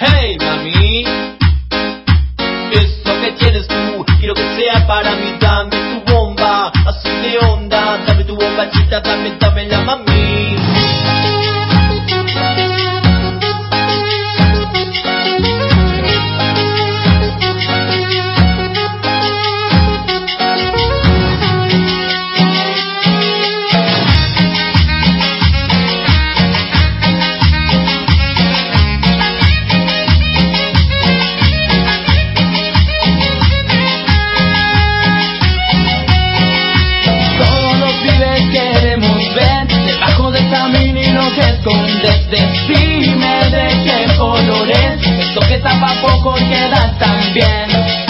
Hey mami, eso que tienes tú, quiero que sea para mí. Dame tu bomba, así de onda. Dame tu bombachita, dame la mami. Decime de qué color es, esto que tapa poco queda tan bien.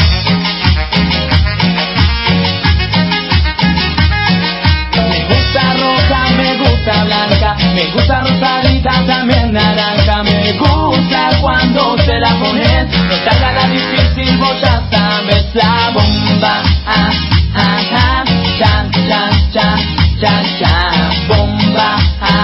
Me gusta roja, me gusta blanca, me gusta rosadita, también naranja. Me gusta cuando te la pones, no te haga la difícil, vos ya sabes la bomba. Cha, cha, cha, cha, cha, bomba.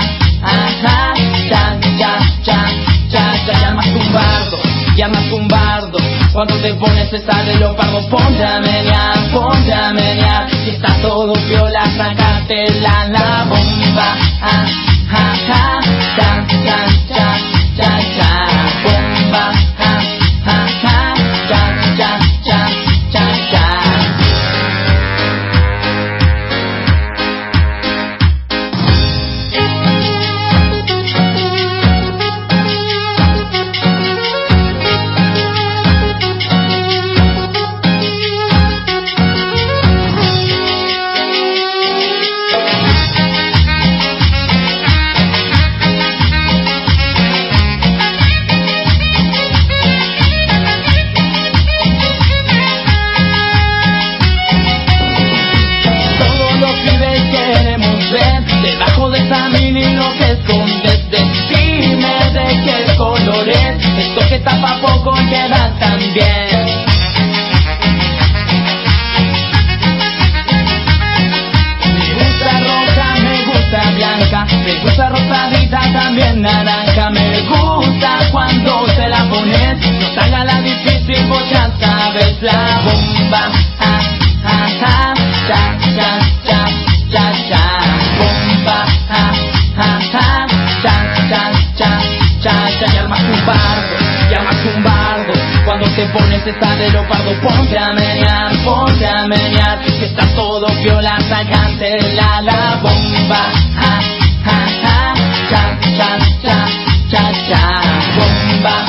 Llamas un bardo, cuando te pones esa de leopardo. Ponte a menear, si está todo piola, sacate la bomba. Cha, cha, cha, cha, cha, bomba. Cha, cha, cha, cha, cha. Debajo de esa mini lo que escondes, decime de qué color es, esto que tapa poco queda tan bien. Me gusta roja, me gusta blanca, me gusta rosadita, también naranja. Me gusta cuando te la pones, no te haga la difícil, vos ya sabes la bomba. Cha, cha, cha, cha, cha. Llamas un bardo, cuando te pones esa de leopardo. Ponte a menear, que está todo piola, sacante la bomba. Cha, cha, cha, cha, cha, bomba.